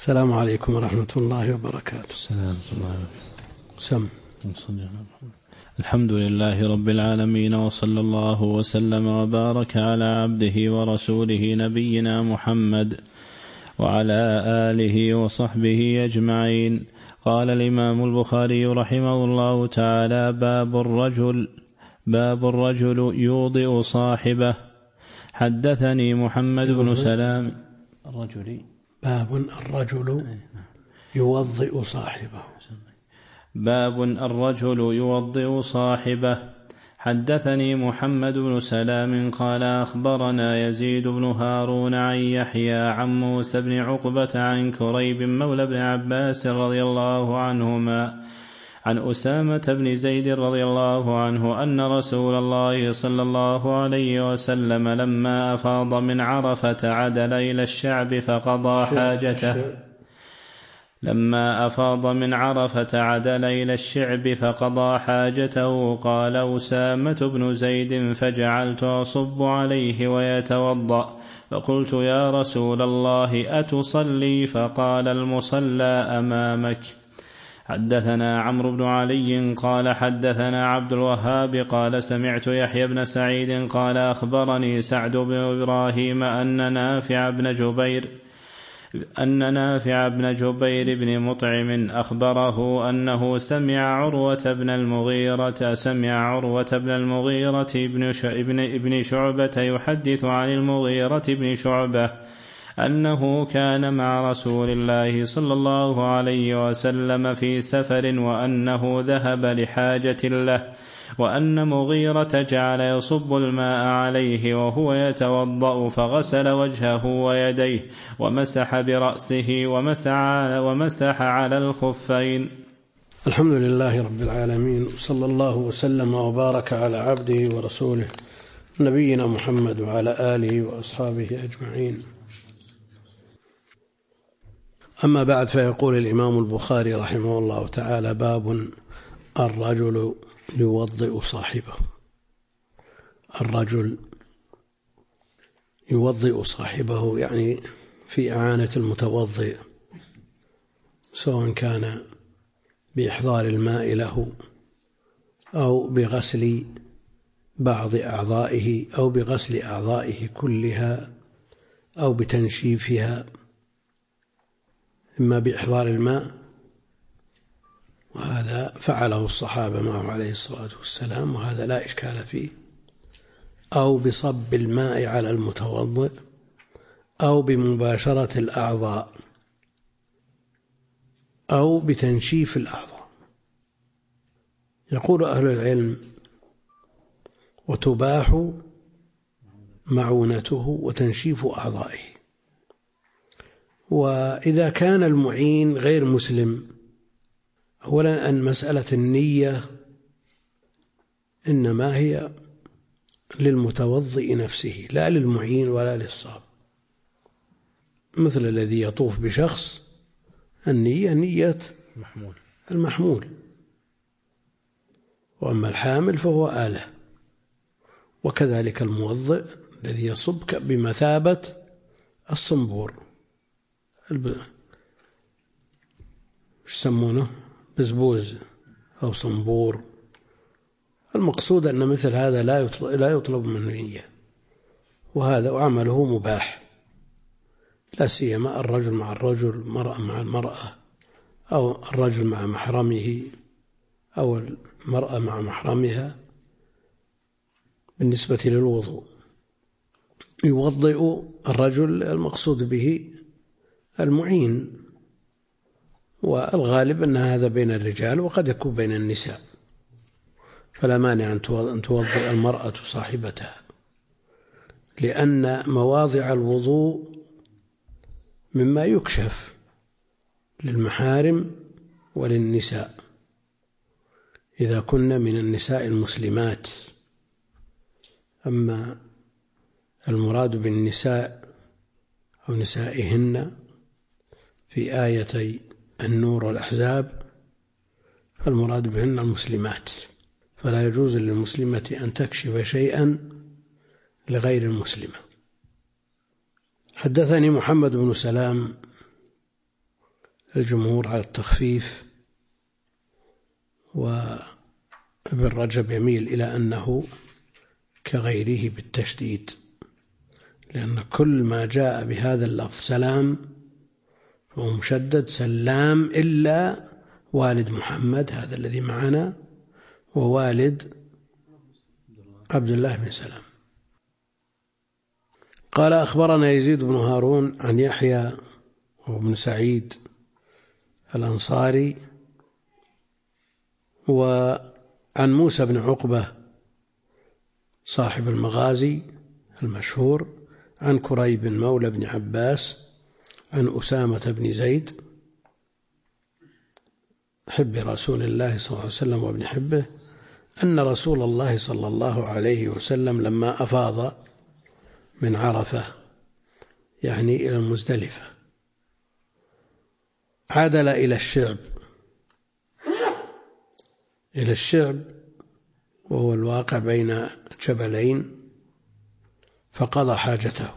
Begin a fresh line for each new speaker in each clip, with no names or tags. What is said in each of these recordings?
السلام عليكم ورحمة الله وبركاته.
السلام الله
سم.
الحمد لله رب العالمين، وصلى الله وسلم وبارك على عبده ورسوله نبينا محمد وعلى آله وصحبه أجمعين. قال الإمام البخاري رحمه الله تعالى: باب الرجل يوضئ صاحبه. حدثني محمد بن سلام.
باب الرجل يوضئ صاحبه.
باب الرجل يوضئ صاحبه. حدثني محمد بن سلام قال أخبرنا يزيد بن هارون عن يحيى عن موسى بن عقبة عن كريب مولى بن عباس رضي الله عنهما عن أسامة بن زيد رضي الله عنه أن رسول الله صلى الله عليه وسلم لما أفاض من عرفة عدل إلى الشعب فقضى حاجته. لما أفاض من عرفة عدل إلى الشعب فقضى حاجته. قال أسامة بن زيد: فجعلت أصب عليه ويتوضأ، فقلت: يا رسول الله أتصلي؟ فقال: المصلى أمامك. حدثنا عمرو بن علي قال حدثنا عبد الوهاب قال سمعت يحيى بن سعيد قال أخبرني سعد بن إبراهيم أن نافع بن جبير بن مطعم أخبره أنه سمع عروة بن المغيرة بن شعبة يحدث عن المغيرة بن شعبة أنه كان مع رسول الله صلى الله عليه وسلم في سفر، وأنه ذهب لحاجة له، وأن مغيرة جعل يصب الماء عليه وهو يتوضأ، فغسل وجهه ويديه ومسح برأسه ومسح على الخفين.
الحمد لله رب العالمين، صلى الله وسلم وبارك على عبده ورسوله نبينا محمد وعلى آله وأصحابه أجمعين. أما بعد، فيقول الإمام البخاري رحمه الله تعالى: باب الرجل يوضئ صاحبه. الرجل يوضئ صاحبه يعني في إعانة المتوضئ، سواء كان بإحضار الماء له أو بغسل بعض أعضائه أو بغسل أعضائه كلها أو بتنشيفها، إما بإحضار الماء، وهذا فعله الصحابة معه عليه الصلاة والسلام، وهذا لا إشكال فيه، أو بصب الماء على المتوضئ، أو بمباشرة الأعضاء، أو بتنشيف الأعضاء. يقول أهل العلم: وتباح معونته وتنشيف أعضائه. وإذا كان المعين غير مسلم، أولا أن مسألة النية إنما هي للمتوضئ نفسه، لا للمعين ولا للصاب. مثل الذي يطوف بشخص، النية نية المحمول، وأما الحامل فهو آلة. وكذلك الموضئ الذي يصب بمثابة الصنبور، يسمونه بزبوز أو صنبور. المقصود أن مثل هذا لا يطلب منه نية، وهذا عمله مباح، لا سيما الرجل مع الرجل، المرأة مع المرأة، أو الرجل مع محرمه أو المرأة مع محرمها. بالنسبة للوضوء، يوضئ الرجل المقصود به المعين، والغالب أن هذا بين الرجال، وقد يكون بين النساء، فلا مانع أن توضئ المرأة صاحبتها، لأن مواضع الوضوء مما يكشف للمحارم وللنساء إذا كن من النساء المسلمات. أما المراد بالنساء أو نسائهن في آيتي النور والأحزاب، فالمراد بهن المسلمات، فلا يجوز للمسلمة أن تكشف شيئا لغير المسلمة. حدثني محمد بن سلام الجمهور على التخفيف، وابن رجب يميل إلى أنه كغيره بالتشديد، لأن كل ما جاء بهذا اللفظ سلام فهو مشدد، سلام، إلا والد محمد هذا الذي معنا ووالد عبد الله بن سلام. قال أخبرنا يزيد بن هارون عن يحيى وابن سعيد الأنصاري وعن موسى بن عقبة صاحب المغازي المشهور عن كريب مولى بن عباس عن أسامة بن زيد حب رسول الله صلى الله عليه وسلم وابن حبه أن رسول الله صلى الله عليه وسلم لما أفاض من عرفة يعني إلى المزدلفة عدل إلى الشعب وهو الواقع بين جبلين، فقضى حاجته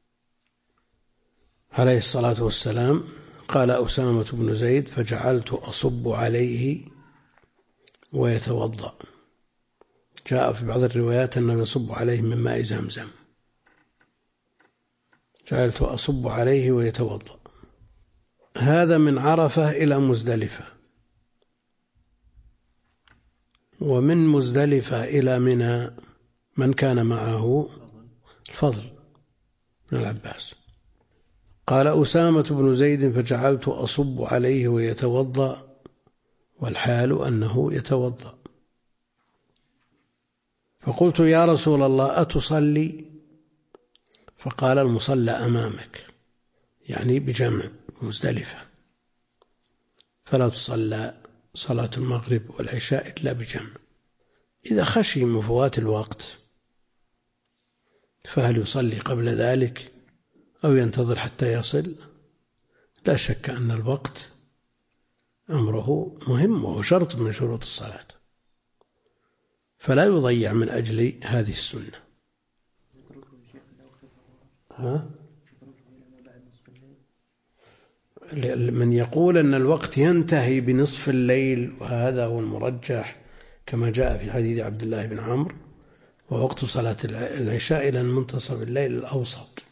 عليه الصلاة والسلام. قال أسامة بن زيد فجعلت أصب عليه ويتوضأ. جاء في بعض الروايات أنه يصب عليه من ماء زمزم. جعلت أصب عليه ويتوضأ. هذا من عرفة إلى مزدلفة، ومن مزدلفة إلى منى من كان معه الفضل بن العباس. قال أسامة بن زيد فجعلت أصب عليه ويتوضأ والحال أنه يتوضأ. فقلت يا رسول الله أتصلي؟ فقال المصلى أمامك، يعني بجمع مزدلفة، فلا تصلى صلاة المغرب والعشاء إلا بجمع. إذا خشي من فوات الوقت فهل يصلي قبل ذلك أو ينتظر حتى يصل؟ لا شك أن الوقت أمره مهم وهو شرط من شروط الصلاة، فلا يضيع من أجل هذه السنة. من يقول أن الوقت ينتهي بنصف الليل وهذا هو المرجح كما جاء في حديث عبد الله بن عمرو، ووقت صلاة العشاء إلى منتصف الليل الأوسط،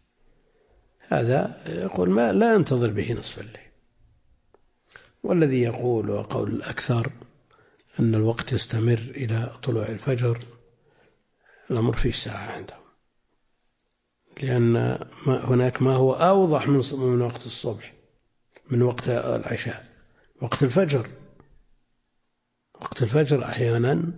هذا يقول ما لا ينتظر به نصف الليل. والذي يقول وقول الأكثر أن الوقت يستمر إلى طلوع الفجر الأمر فيه ساعة عندهم، لأن هناك ما هو أوضح من وقت الصبح، من وقت العشاء، وقت الفجر. وقت الفجر أحيانا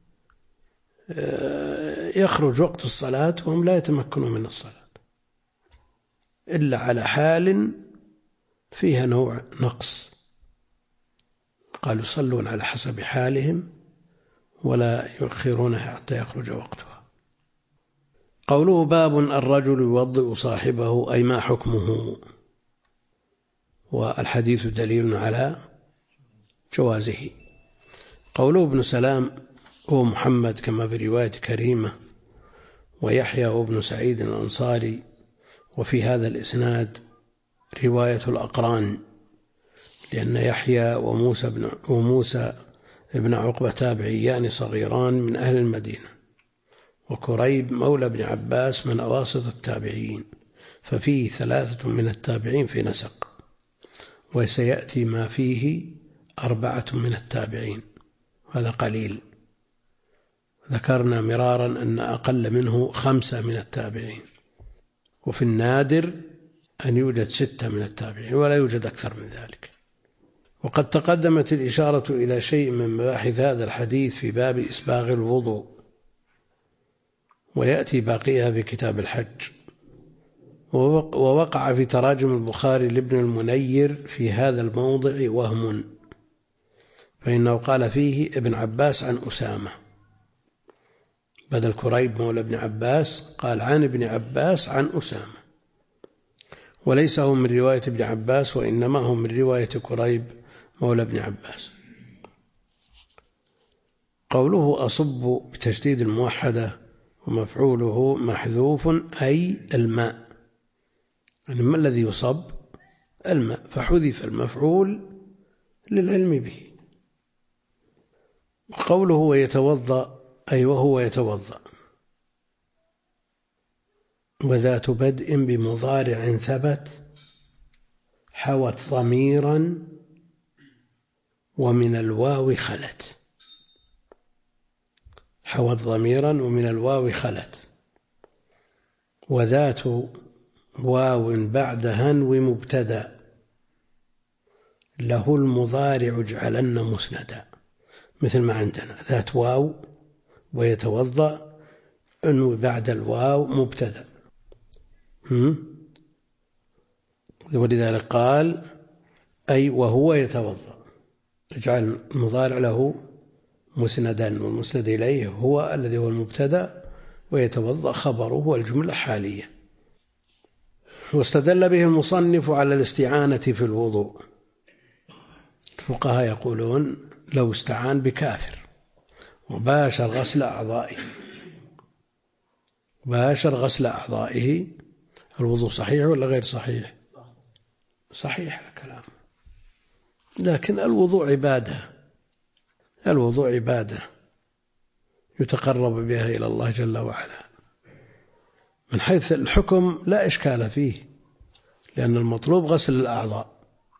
يخرج وقت الصلاة وهم لا يتمكنون من الصلاة إلا على حال فيها نوع نقص، قالوا يصلون على حسب حالهم ولا يؤخرونها حتى يخرج وقتها. قوله باب الرجل يوضئ صاحبه أي ما حكمه، والحديث دليل على جوازه. قوله ابن سلام هو محمد كما في رواية كريمة، ويحيى وابن سعيد الأنصاري، وفي هذا الإسناد رواية الأقران، لأن يحيى وموسى ابن عقبة تابعيان صغيران من أهل المدينة، وكريب مولى ابن عباس من أواسط التابعين، ففيه 3 من التابعين في نسق، وسيأتي ما فيه 4 من التابعين، هذا قليل. ذكرنا مرارا أن أقل منه 5 من التابعين، وفي النادر أن يوجد 6 من التابعين ولا يوجد أكثر من ذلك. وقد تقدمت الإشارة إلى شيء من مباحث هذا الحديث في باب إسباغ الوضوء، ويأتي باقيها في كتاب الحج. ووقع في تراجم البخاري لابن المنير في هذا الموضع وهم، فإنه قال فيه ابن عباس عن أسامة بدل كريب مولى ابن عباس، قال عن ابن عباس عن أسامة، وليس هم من رواية ابن عباس وإنما هم من رواية كريب مولى ابن عباس. قوله أصب بتشديد الموحدة ومفعوله محذوف أي الماء، يعني ما الذي يصب؟ الماء، فحذف المفعول للعلم به. وقوله ويتوضأ أي وهو يتوضأ، وذات بدء بمضارع ثبت حوت ضميرا ومن الواو خلت، حوت ضميرا ومن الواو خلت. وذات واو بعد هنو مبتدأ له المضارع اجعلن مسندا، مثل ما عندنا ذات واو ويتوضأ أنو بعد الواو مبتدأ. ولذلك قال أي وهو يتوضأ، اجعل المضارع له مسندا، والمسند إليه هو الذي هو المبتدأ، ويتوضأ خبره والجملة حالية. واستدل به المصنف على الاستعانة في الوضوء. الفقهاء يقولون لو استعان بكافر وباشر غسل أعضائه الوضوء صحيح ولا غير صحيح؟ صحيح الكلام. لكن الوضوء عبادة يتقرب بها إلى الله جل وعلا. من حيث الحكم لا إشكال فيه، لأن المطلوب غسل الأعضاء،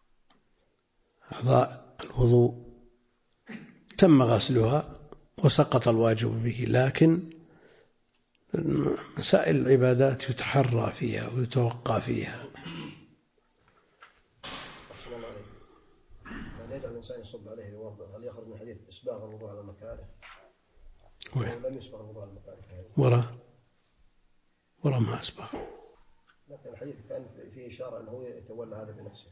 أعضاء الوضوء تم غسلها وسقط الواجب به، لكن مسائل العبادات يتحرى فيها ويتوقع فيها.
يجعل الإنسان يصب عليه يوضأ، هل يخرج من حديث إسباغ الوضوء على المكاره؟ لم يسبغ الوضوء على المكاره.
وراء ما أسبغ.
لكن الحديث كان فيه إشارة أنه يتولى هذا بنفسه.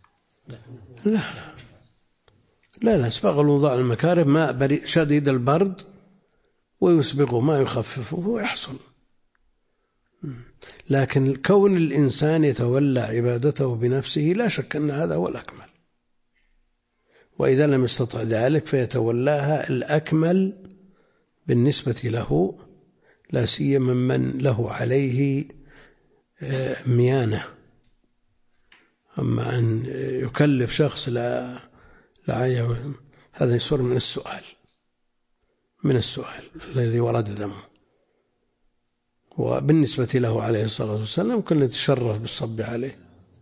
لا أسبغ الوضوء على المكاره ماء بريء شديد البرد ويسبغه ما يخففه ويحصل. لكن كون الإنسان يتولى عبادته بنفسه لا شك أن هذا هو الأكمل، وإذا لم يستطع ذلك فيتولاها الأكمل بالنسبة له، لا سيما من له عليه ميانة. أما أن يكلف شخص لا هذا يصير من السؤال الذي ورد دمه. وبالنسبة له عليه الصلاة والسلام كنا نتشرف بالصب عليه.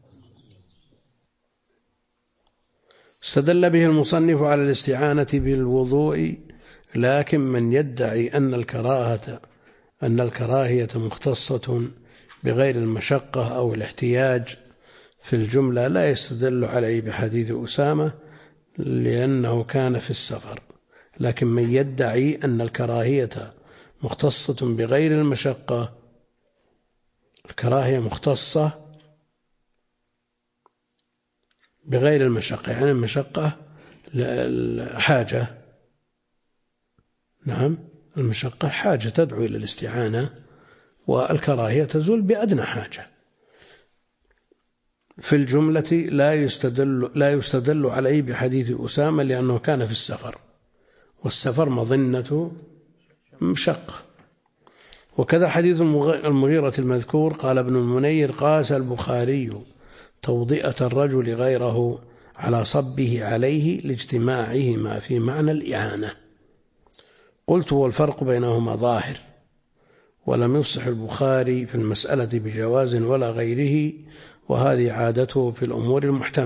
استدل به المصنف على الاستعانة بالوضوء، لكن من يدعي أن الكراهية مختصة بغير المشقة أو الاحتياج في الجملة لا يستدل عليه بحديث أسامة لأنه كان في السفر. لكن من يدعي أن الكراهية مختصة بغير المشقة، الكراهية مختصة بغير المشقة، يعني المشقة حاجة، نعم المشقة حاجة تدعو إلى الاستعانة، والكراهية تزول بأدنى حاجة. في الجملة لا يستدل عليه بحديث أسامة لأنه كان في السفر، والسفر مظنة مشقة. وكذا حديث المغيرة المذكور قال ابن المنير قاس البخاري توضئة الرجل غيره على صبه عليه لاجتماعهما في معنى الإعانة. قلت والفرق بينهما ظاهر، ولم يفصح البخاري في المسألة بجواز ولا غيره، وهذه عادته في الأمور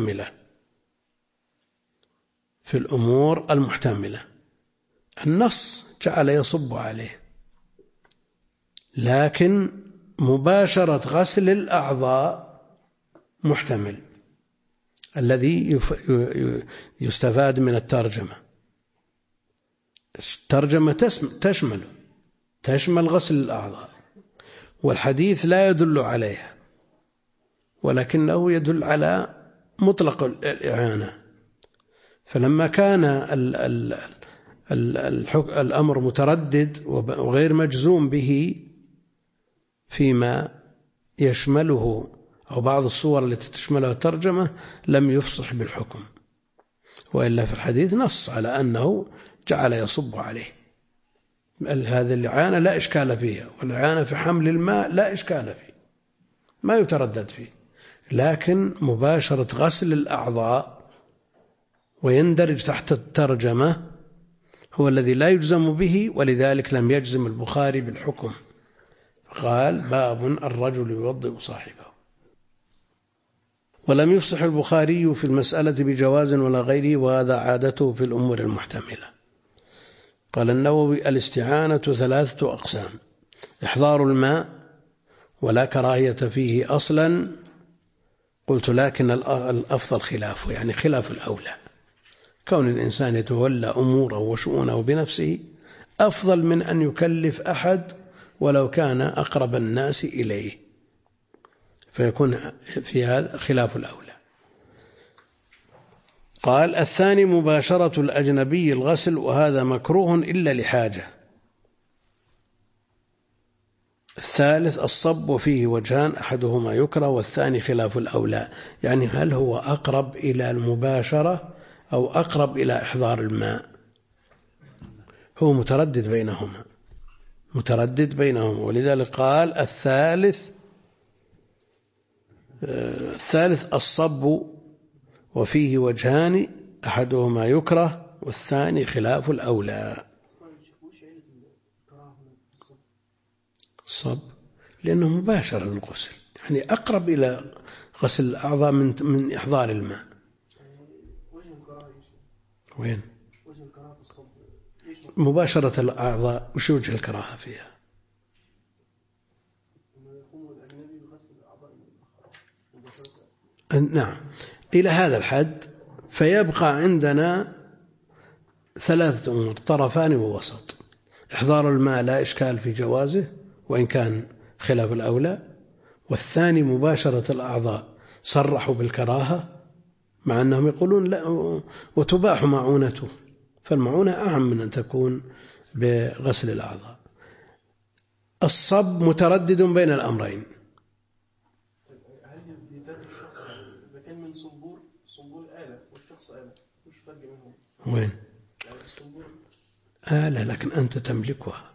المحتملة. النص جعل يصب عليه، لكن مباشرة غسل الأعضاء محتمل، الذي يستفاد من الترجمة تشمل غسل الأعضاء، والحديث لا يدل عليها، ولكنه يدل على مطلق الإعانة. فلما كان الأمر متردد وغير مجزوم به فيما يشمله أو بعض الصور التي تشملها الترجمة لم يفصح بالحكم، وإلا في الحديث نص على أنه جعل يصب عليه. هذه الإعانة لا إشكال فيها، والإعانة في حمل الماء لا إشكال فيه، ما يتردد فيه. لكن مباشرة غسل الأعضاء ويندرج تحت الترجمة هو الذي لا يجزم به، ولذلك لم يجزم البخاري بالحكم، قال باب الرجل يوضئ صاحبه. ولم يفصح البخاري في المسألة بجواز ولا غيره، وهذا عادته في الأمور المحتملة. قال النووي الاستعانة 3 أقسام: إحضار الماء ولا كراهية فيه أصلا. قلت لكن الأفضل خلافه، يعني خلاف الأولى. كون الإنسان يتولى أموره وشؤونه بنفسه أفضل من أن يكلف أحد ولو كان أقرب الناس إليه، فيكون في هذا خلاف الأولى. قال الثاني مباشرة الأجنبي الغسل، وهذا مكروه إلا لحاجة. الثالث الصب، وفيه وجهان أحدهما يكره والثاني خلاف الأولى، يعني هل هو أقرب إلى المباشرة أو أقرب إلى إحضار الماء؟ هو متردد بينهما، ولذلك قال الثالث الصب، وفيه وجهان أحدهما يكره والثاني خلاف الأولى. الصب لأنه مباشر للغسل، يعني أقرب إلى غسل الأعضاء من إحضار الماء. وين مباشرة الأعضاء؟ وش وجه الكراهة فيها؟ نعم، إلى هذا الحد. فيبقى عندنا 3 أمور: طرفان ووسط. إحضار الماء لا إشكال في جوازه وإن كان خلاف الأولى، والثاني مباشرة الأعضاء صرحوا بالكراهة مع أنهم يقولون لا وتباح معونته، فالمعونة أعم من أن تكون بغسل الأعضاء. الصب متردد بين الأمرين.
هل إذا كان من صنبور آلة والشخص آلة وش فرق منهم؟
وين آلة لكن أنت تملكها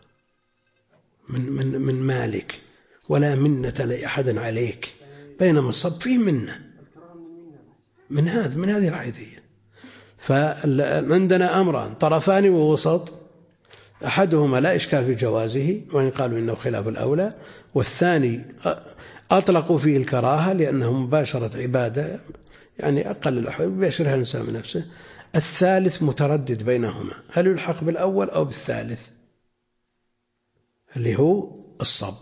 من مالك ولا منة لأحد عليك، بينما الصب فيه منة من هذه الحيثية. فعندنا أمران: طرفان ووسط، أحدهما لا إشكال في جوازه وإن قالوا إنه خلاف الأولى، والثاني أطلقوا فيه الكراهة لأنه مباشرة عبادة، يعني أقل الأحوال يباشرها الإنسان من نفسه. الثالث متردد بينهما، هل يلحق بالأول أو بالثالث اللي هو الصب.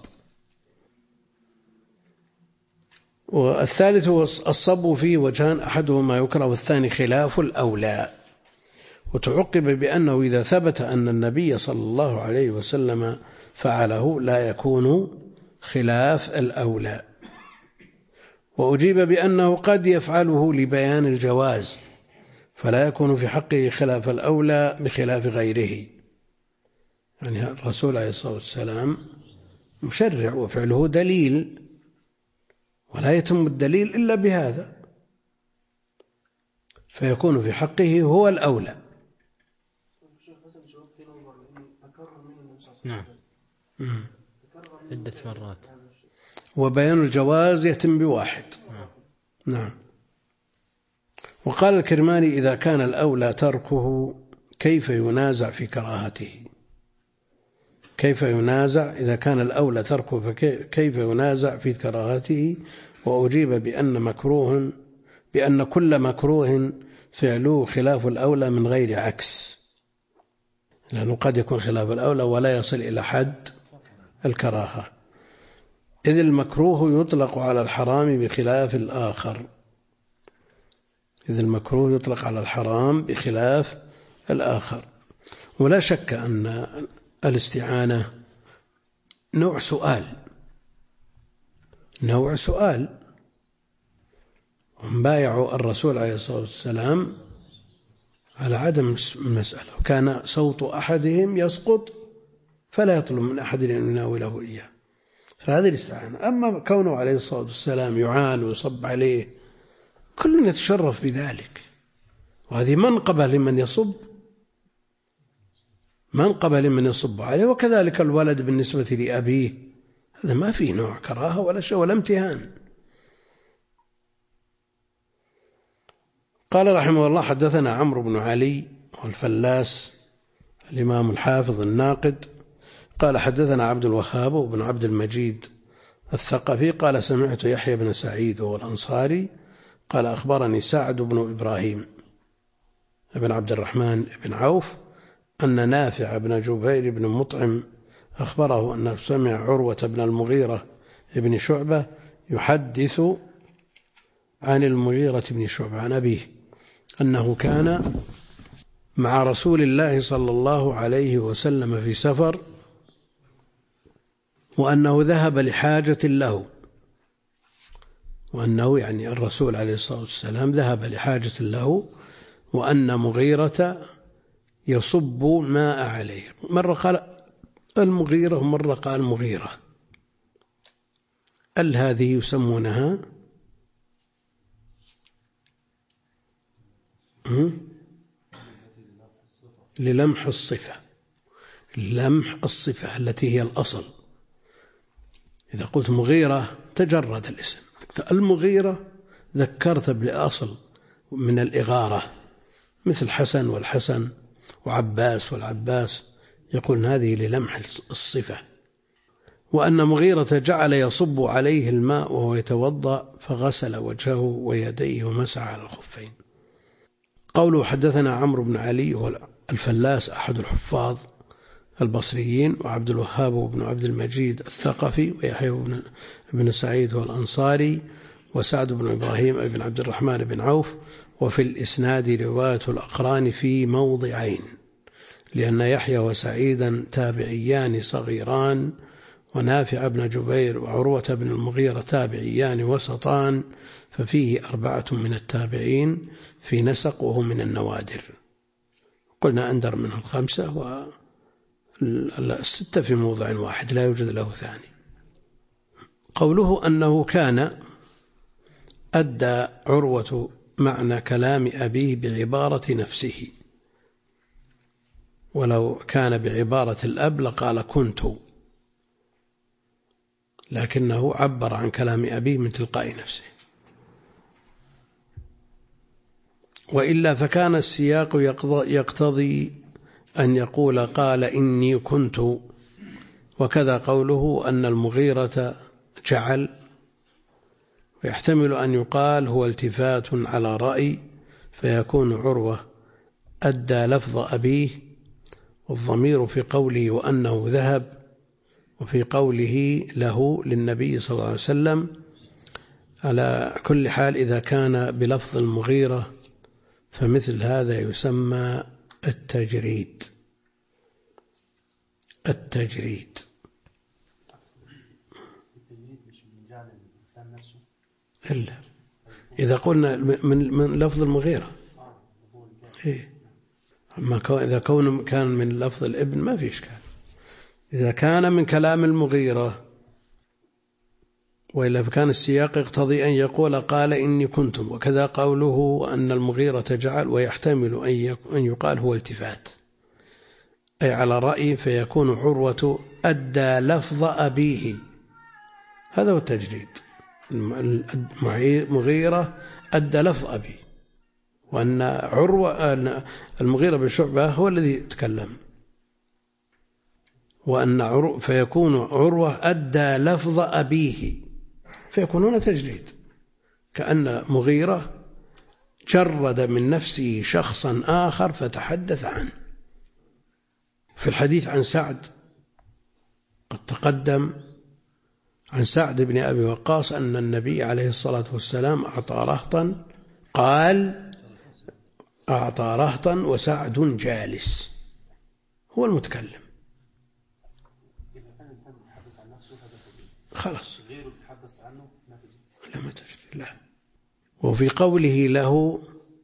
والثالث هو الصب، فيه وجهان أحدهما يكره والثاني خلاف الأولى. وتعقب بأنه إذا ثبت أن النبي صلى الله عليه وسلم فعله لا يكون خلاف الأولى. وأجيب بأنه قد يفعله لبيان الجواز فلا يكون في حقه خلاف الأولى بخلاف غيره. يعني الرسول عليه الصلاة والسلام مشرع وفعله دليل، ولا يتم الدليل إلا بهذا، فيكون في حقه هو الأولى.
نعم، عدة مرات.
وبيان الجواز يتم بواحد. نعم. وقال الكرماني إذا كان الأولى تركه كيف ينازع في كراهته؟ كيف ينازع إذا كان الأولى تركه فكيف ينازع في كراهته؟ وأجيب بأن كل مكروه فعله خلاف الأولى من غير عكس، لأنه قد يكون خلاف الأولى ولا يصل إلى حد الكراهة، إذ المكروه يطلق على الحرام بخلاف الآخر. ولا شك أن الاستعانة نوع سؤال. هم بايعوا الرسول عليه الصلاة والسلام على عدم المسألة، وكان صوت أحدهم يسقط فلا يطلب من أحد أن يناوله إياه، فهذه الاستعانة. أما كونه عليه الصلاة والسلام يعان ويصب عليه كل يتشرف بذلك، وهذه منقبة لمن يصب عليه. وكذلك الولد بالنسبة لأبيه، هذا ما فيه نوع كراهة ولا شيء ولا امتهان. قال رحمه الله حدثنا عمرو بن علي والفلاس الإمام الحافظ الناقد قال حدثنا عبد الوهاب وابن عبد المجيد الثقفي قال سمعت يحيى بن سعيد وهو الأنصاري قال أخبرني سعد بن إبراهيم بن عبد الرحمن بن عوف أن نافع بن جبير بن مطعم أخبره أنه سمع عروة بن المغيرة بن شعبة يحدث عن المغيرة بن شعبة عن أبيه أنه كان مع رسول الله صلى الله عليه وسلم في سفر وأنه ذهب لحاجة له، وأنه يعني الرسول عليه الصلاة والسلام ذهب لحاجة له وأن مغيرة يصب ماء عليه، مرة قال المغيرة ومرة قال مغيرة. هذه يسمونها للمح الصفة، لمح الصفة التي هي الأصل. إذا قلت مغيرة تجرد الاسم، المغيرة ذكرت بالأصل من الإغارة، مثل حسن والحسن وعباس والعباس، يقول هذه للمح الصفة. وأن مغيرة جعل يصب عليه الماء وهو يتوضأ فغسل وجهه ويديه ومسح على الخفين. قوله حدثنا عمرو بن علي هو الفلاس أحد الحفاظ البصريين، وعبد الوهاب وابن عبد المجيد الثقفي، ويحيى بن سعيد هو الأنصاري، وسعد بن إبراهيم بن عبد الرحمن بن عوف. وفي الإسناد رواية الأقران في موضعين، لأن يحيى وسعيدا تابعيان صغيران، ونافع بن جبير وعروة بن المغيرة تابعيان وسطان، ففيه 4 من التابعين في نسق وهو من النوادر. قلنا أندر منه 5 و6 في موضع واحد لا يوجد له ثاني. قوله أنه كان أدى عروة معنى كلام أبيه بعبارة نفسه، ولو كان بعبارة الأب لقال كنت، لكنه عبر عن كلام أبيه من تلقاء نفسه. وإلا فكان السياق يقتضي أن يقول قال إني كنت، وكذا قوله أن المغيرة جعل، ويحتمل أن يقال هو التفات على رأي، فيكون عروة أدى لفظ أبيه، والضمير في قوله وأنه ذهب، وفي قوله له للنبي صلى الله عليه وسلم. على كل حال إذا كان بلفظ المغيرة فمثل هذا يسمى التجريد. التجريد إلا إذا قلنا من لفظ المغيرة، إذا كان من لفظ الابن ما في إشكال. إذا كان من كلام المغيرة، وإلا فكان السياق يقتضي أن يقول قال إني كنتم، وكذا قوله أن المغيرة جعل، ويحتمل أن يقال هو التفات أي على رأي، فيكون عروة أدى لفظ أبيه. هذا هو التجريد، المغيرة أدى لفظ أبيه، وأن المغيرة بن شعبة هو الذي يتكلم، وأن فيكون عروة أدى لفظ أبيه، فيكون هنا تجريد، كأن مغيرة جرد من نفسه شخصا آخر فتحدث عنه. في الحديث عن سعد قد تقدم عن سعد بن أبي وقاص أن النبي عليه الصلاة والسلام أعطى رهطا، قال أعطى رهطا وسعد جالس، هو المتكلم. خلاص لا ما تجري لا. وفي قوله له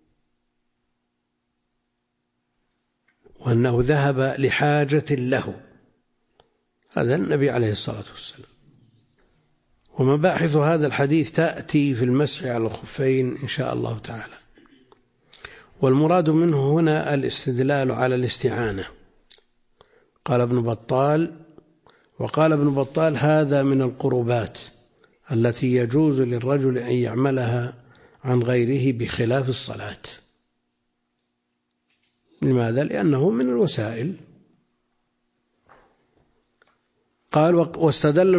وأنه ذهب لحاجة له، هذا النبي عليه الصلاة والسلام. ومباحث هذا الحديث تأتي في المسح على الخفين إن شاء الله تعالى. والمراد منه هنا الاستدلال على الاستعانة. قال ابن بطال، وقال ابن بطال هذا من القربات التي يجوز للرجل أن يعملها عن غيره بخلاف الصلاة. لماذا؟ لأنه من الوسائل. قال واستدل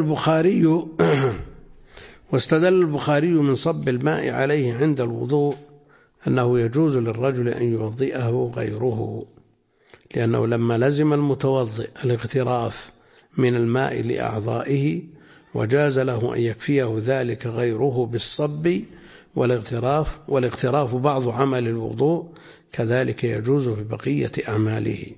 البخاري من صب الماء عليه عند الوضوء أنه يجوز للرجل أن يوضئه غيره، لأنه لما لزم المتوضئ الاغتراف من الماء لأعضائه وجاز له أن يكفيه ذلك غيره بالصب والاغتراف بعض عمل الوضوء، كذلك يجوز في بقية أعماله.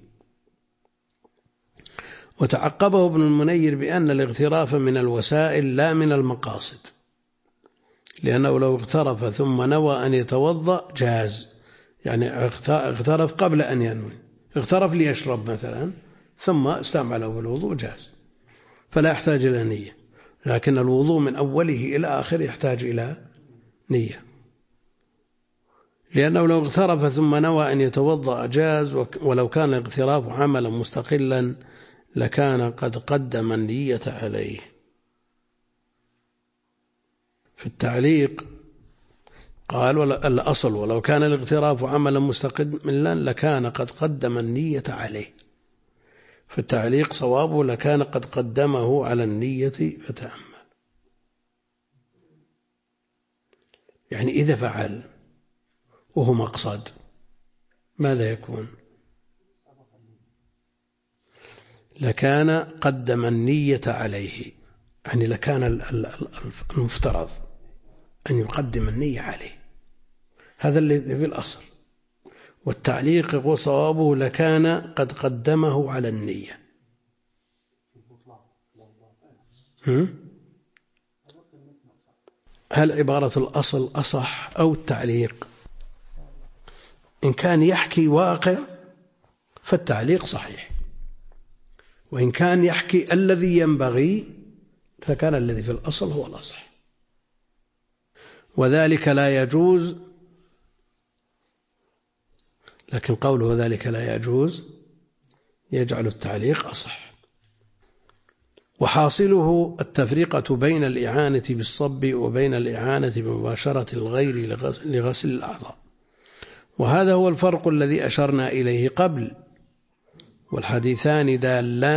وتعقبه ابن المنير بأن الاغتراف من الوسائل لا من المقاصد، لأنه لو اغترف ثم نوى أن يتوضأ جاز، يعني اغترف قبل أن ينوي، اغترف ليشرب مثلا ثم استعمله في الوضوء جاز، فلا يحتاج إلى نية. لكن الوضوء من أوله إلى آخره يحتاج إلى نية، لأنه لو اغترف ثم نوى أن يتوضأ جاز، ولو كان الاغتراف عملا مستقلا لكان قد قدم النية عليه. في التعليق قال الأصل ولو كان الاغتراف عملا مستقلا لكان قد قدم النية عليه. في التعليق صوابه لكان قد قدمه على النية فتأمل. يعني إذا فعل وهو مقصد ماذا يكون؟ لكان قدم النية عليه، يعني لكان المفترض أن يقدم النية عليه، هذا الذي في الأصل. والتعليق يقول صوابه لكان قد قدمه على النية. هل عبارة الأصل أصح أو التعليق؟ إن كان يحكي واقع فالتعليق صحيح، وإن كان يحكي الذي ينبغي فكان الذي في الأصل هو الأصح. وذلك لا يجوز، لكن قوله ذلك لا يجوز يجعل التعليق أصح. وحاصله التفرقة بين الإعانة بالصب وبين الإعانة بمباشرة الغير لغسل الأعضاء، وهذا هو الفرق الذي أشرنا إليه قبل. والحديثان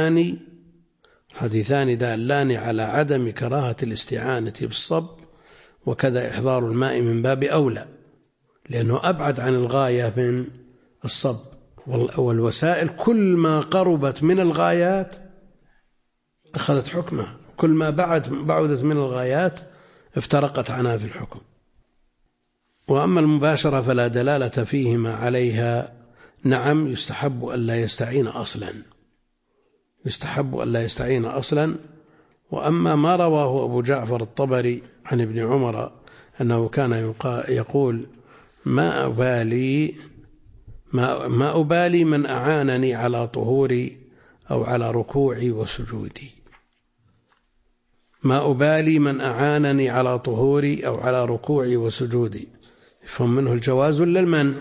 دالان على عدم كراهة الاستعانة بالصب، وكذا إحضار الماء من باب أولى، لأنه أبعد عن الغاية من الصب. والوسائل كل ما قربت من الغايات أخذت حكمها، كل ما بعدت من الغايات افترقت عنها في الحكم. وأما المباشرة فلا دلالة فيهما عليها. نعم يستحب ألا يستعين أصلا. وأما ما رواه أبو جعفر الطبري عن ابن عمر أنه كان يقول ما أبالي من أعانني على طهوري أو على ركوعي وسجودي. ما أبالي من أعانني على طهوري أو على ركوعي وسجودي، يفهم منه الجواز ولا المنع؟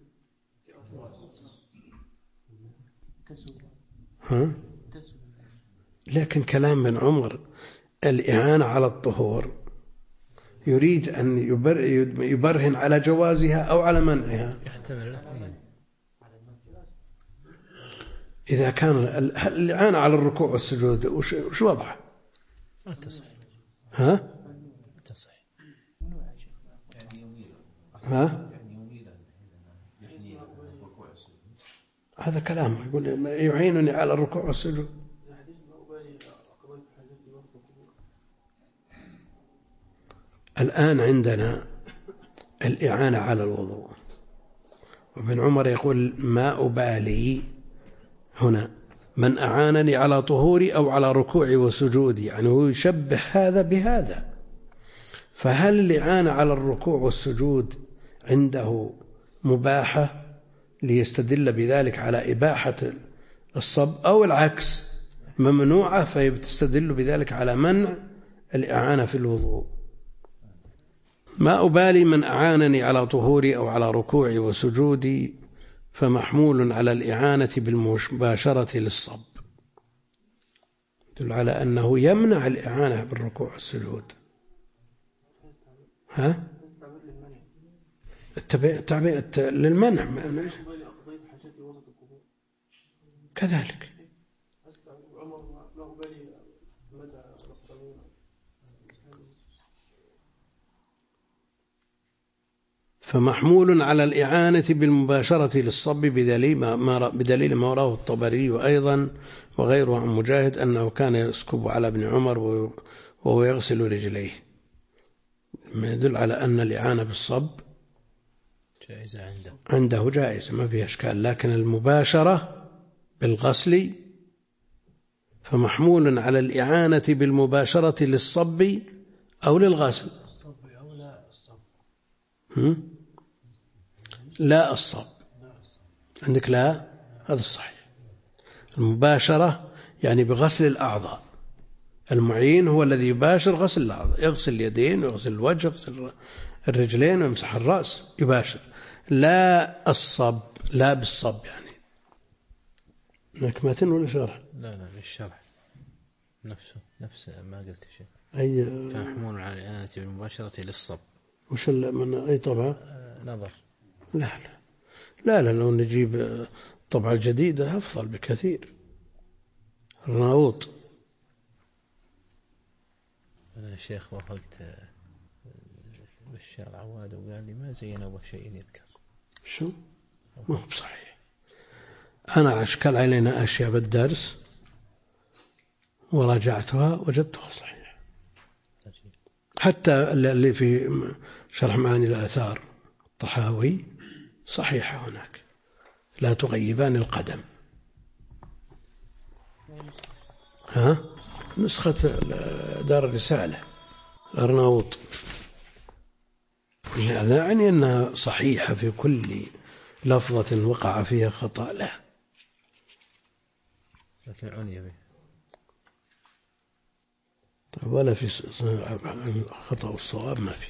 لكن كلام ابن عمر الإعانة على الطهور يريد أن يبرهن على جوازها أو على منعها. إذا كان الإعانة على الركوع والسجود وش وضعه؟ هذا كلام يقول يعينني على الركوع والسجود. الآن عندنا الإعانة على الوضوء، وابن عمر يقول ما أبالي هنا من أعانني على طهوري أو على ركوعي وسجودي، يعني هو يشبه هذا بهذا. فهل الإعانة على الركوع والسجود عنده مباحة ليستدل بذلك على إباحة الصب، أو العكس ممنوعة فيستدل بذلك على منع الإعانة في الوضوء؟ ما أبالي من أعانني على طهوري أو على ركوعي وسجودي فمحمول على الإعانة بالمباشرة للصب، يدل على أنه يمنع الإعانة بالركوع والسجود. التعبئة للمنع كذلك. فمحمول على الإعانة بالمباشرة للصب بدليل ما وراه الطبري أيضا وغيره عن مجاهد أنه كان يسكب على ابن عمر وهو يغسل رجليه، ما يدل على أن الإعانة بالصب
جائزة
عنده جائزة ما فيها إشكال، لكن المباشرة بالغسل فمحمول على الإعانة بالمباشرة للصب أو للغسل. لا الصب عندك لا، هذا الصحيح. المباشرة يعني بغسل الأعضاء، المعين هو الذي يباشر غسل الأعضاء، يغسل اليدين ويغسل الوجه ويغسل الرجلين ويمسح الرأس، يباشر. لا الصب، لا بالصب يعني. هناك متن ولا شرح؟
لا بالشرح نفس ما قلت شيء.
أي
فمحمول على الإعانة بالمباشرة للصب.
وش من أي طبعة؟
نظر.
لا لو نجيب الطبعة الجديدة أفضل بكثير. الرناوط.
أنا شيخ وافقت بشار عواد وقال لي ما زين أبو شيء يذكر.
شو؟ ما هو بصحيح. أنا أشكل علينا أشياء بالدرس وراجعتها وجدتها صحيح. حتى اللي في شرح معاني الآثار الطحاوي صحيحة هناك، لا تغيبان القدم. نسخة دار الرسالة الأرناوط، لا يعني أنها صحيحة في كل لفظة وقع فيها خطأ، لا،
لكن عني به.
طيب ولا في خطأ والصواب ما في.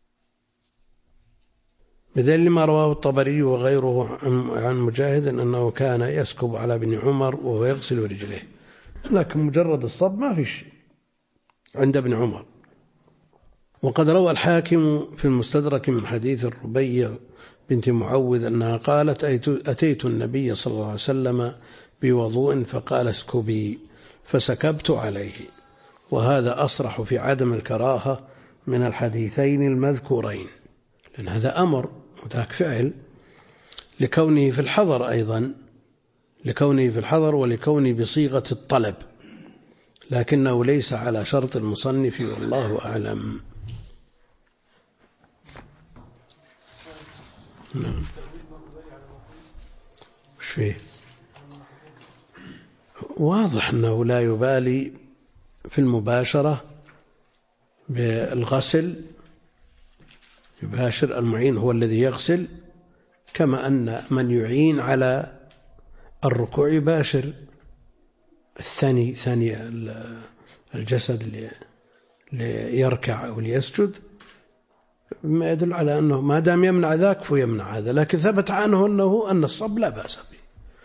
بدليل ما رواه الطبري وغيره عن مجاهد أنه كان يسكب على ابن عمر وهو يغسل رجليه، لكن مجرد الصب ما في شيء عند ابن عمر. وقد روى الحاكم في المستدرك من حديث الربيع بنت معوذ أنها قالت أتيت النبي صلى الله عليه وسلم بوضوء فقال اسكبي فسكبت عليه، وهذا أصرح في عدم الكراهة من الحديثين المذكورين، لأن هذا أمر وذاك فعل، لكونه في الحضر أيضا، لكونه في الحضر ولكونه بصيغة الطلب، لكنه ليس على شرط المصنف والله أعلم. نعم. وش فيه؟ واضح أنه لا يبالي في المباشرة بالغسل، يباشر المعين هو الذي يغسل، كما أن من يعين على الركوع يباشر الثاني الجسد ليركع أو ليسجد، ما يدل على أنه ما دام يمنع ذاك فيمنع هذا، لكن ثبت عنه أن الصب لا بأس به.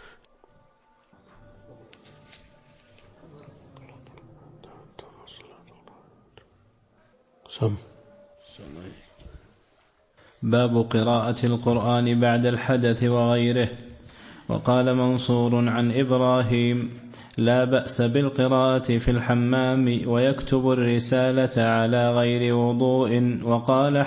باب قراءة القرآن بعد الحدث وغيره. وقال منصور عن إبراهيم لا بأس بالقراءة في الحمام ويكتب الرسالة على غير وضوء. وقال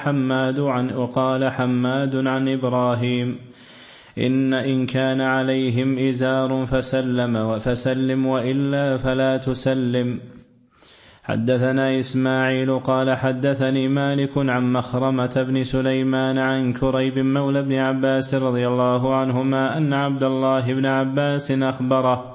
حماد عن إبراهيم إن كان عليهم إزار فسلم وإلا فلا تسلم. حدثنا إسماعيل قال حدثني مالك عن مخرمة بن سليمان عن كريب مولى بن عباس رضي الله عنهما أن عبد الله بن عباس أخبره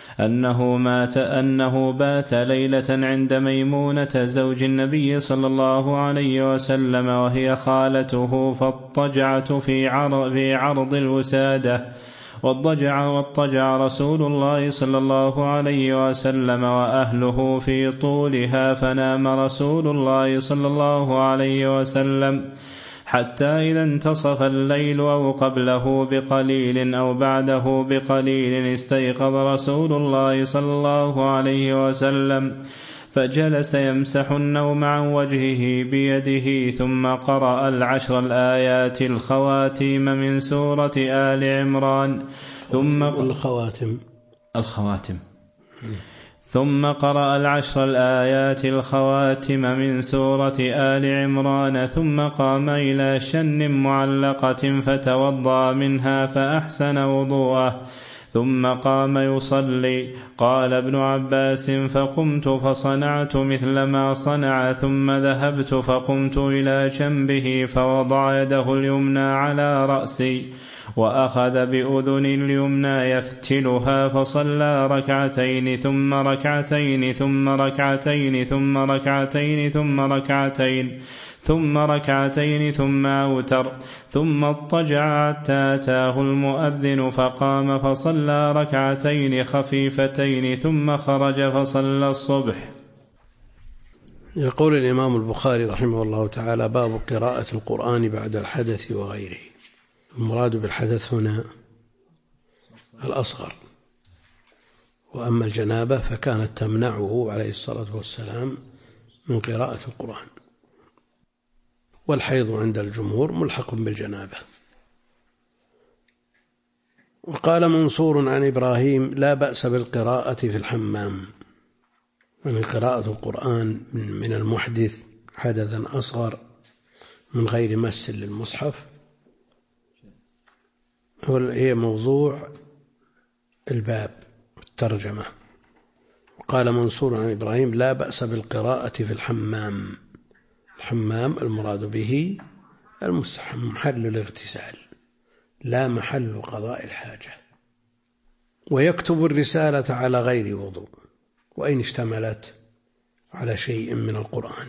أنه بات ليلة عند ميمونة زوج النبي صلى الله عليه وسلم وهي خالته، فاضطجعت في عرض الوسادة، واضطجع رسول الله صلى الله عليه وسلم وأهله في طولها، فنام رسول الله صلى الله عليه وسلم حتى إذا انتصف الليل أو قبله بقليل أو بعده بقليل استيقظ رسول الله صلى الله عليه وسلم فجلس يمسح النوم عن وجهه بيده، ثم قرأ 10 الآيات الخواتيم من سورة آل عمران، ثم قرأ 10 الآيات الخواتم من سورة آل عمران، ثم قام إلى شن معلقة فتوضأ منها فأحسن وضوءه، ثم قام يصلي. قال ابن عباس: فقمت فصنعت مثل ما صنع، ثم ذهبت فقمت إلى جنبه فوضع يده اليمنى على رأسي وأخذ بأذن اليمنى يفتلها، فصلى ركعتين ثم ركعتين ثم ركعتين ثم ركعتين ثم ركعتين ثم ركعتين ثم أوتر، ثم اضطجع حتى أتاه المؤذن فقام فصلى ركعتين خفيفتين ثم خرج فصلى الصبح.
يقول الإمام البخاري رحمه الله تعالى: باب قراءة القرآن بعد الحدث وغيره. المراد بالحدث هنا الأصغر، وأما الجنابة فكانت تمنعه عليه الصلاة والسلام من قراءة القرآن، والحيض عند الجمهور ملحق بالجنابة. وقال منصور عن إبراهيم: لا بأس بالقراءة في الحمام، من قراءة القرآن من المحدث حدثا أصغر من غير مس للمصحف هي موضوع الباب والترجمة. وقال منصور عن إبراهيم: لا بأس بالقراءة في الحمام. الحمام المراد به محل الاغتسال لا محل قضاء الحاجة. ويكتب الرسالة على غير وضوء وإن اشتملت على شيء من القرآن،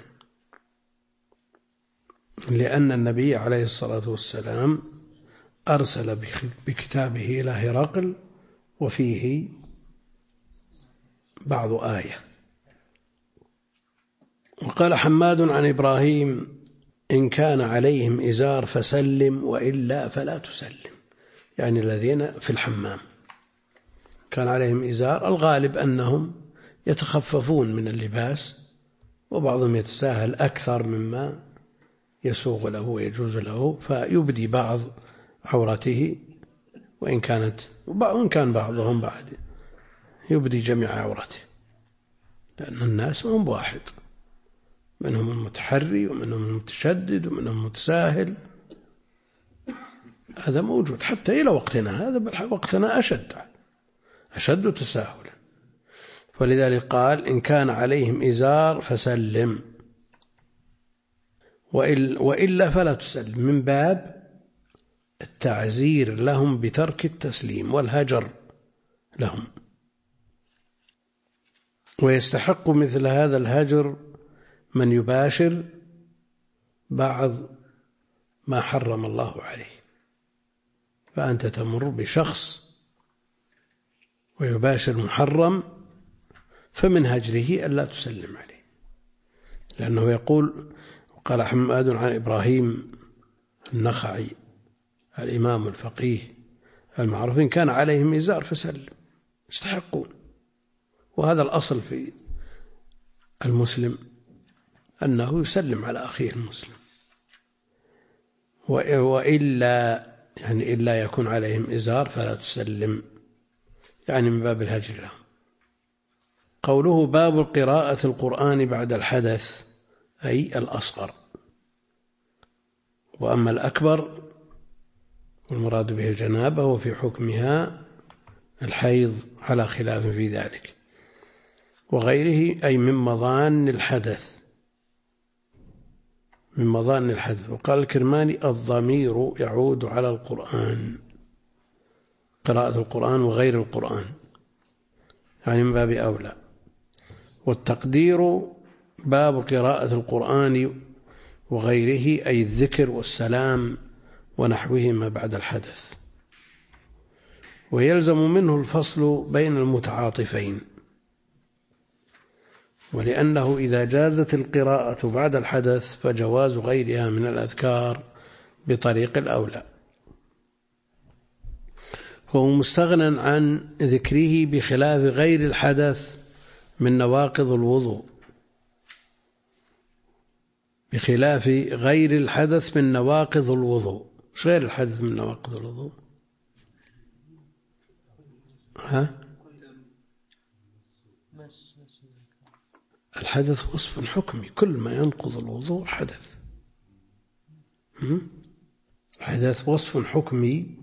لأن النبي عليه الصلاة والسلام أرسل بكتابه إلى هرقل وفيه بعض آية. وقال حماد عن إبراهيم: إن كان عليهم إزار فسلم وإلا فلا تسلم، يعني الذين في الحمام كان عليهم إزار، الغالب أنهم يتخففون من اللباس، وبعضهم يتساهل أكثر مما يسوغ له ويجوز له، فيبدي بعض عورته، وإن كان بعضهم بعد يبدي جميع عورته، لأن الناس هم واحد، منهم المتحري ومنهم المتشدد ومنهم المتساهل، هذا موجود حتى إلى وقتنا هذا، وقتنا أشد تساهلا. فلذلك قال: إن كان عليهم إزار فسلم وإلا فلا تسلم، من باب التعزير لهم بترك التسليم والهجر لهم. ويستحق مثل هذا الهجر من يباشر بعض ما حرم الله عليه، فأنت تمر بشخص ويباشر محرم، فمن هجره ألا تسلم عليه، لأنه يقول: قال حماد عن إبراهيم النخعي الإمام الفقيه المعروف: إن كان عليهم إزار فسلم، يستحقون. وهذا الأصل في المسلم أنه يسلم على أخيه المسلم، وإلا يعني إلا يكون عليهم إزار فلا تسلم، يعني من باب الهجر لهم. قوله: باب قراءة القرآن بعد الحدث، أي الأصغر. وأما الأكبر والمراد به الجنابة وفي حكمها الحيض على خلاف في ذلك، وغيره أي من مظان الحدث، من مظان الحدث. وقال الكرماني: الضمير يعود على القرآن، قراءة القرآن وغير القرآن، يعني من باب أولى. والتقدير باب قراءة القرآن وغيره أي الذكر والسلام ونحوهما بعد الحدث. ويلزم منه الفصل بين المتعاطفين، ولأنه إذا جازت القراءة بعد الحدث فجواز غيرها من الأذكار بطريق الأولى، فهو مستغنى عن ذكره بخلاف غير الحدث من نواقض الوضوء بخلاف غير الحدث من نواقض الوضوء. مش غير الحدث من نواقض الوضوء؟ الحدث وصف حكمي، كل ما ينقض الوضوء حدث. الحدث وصف حكمي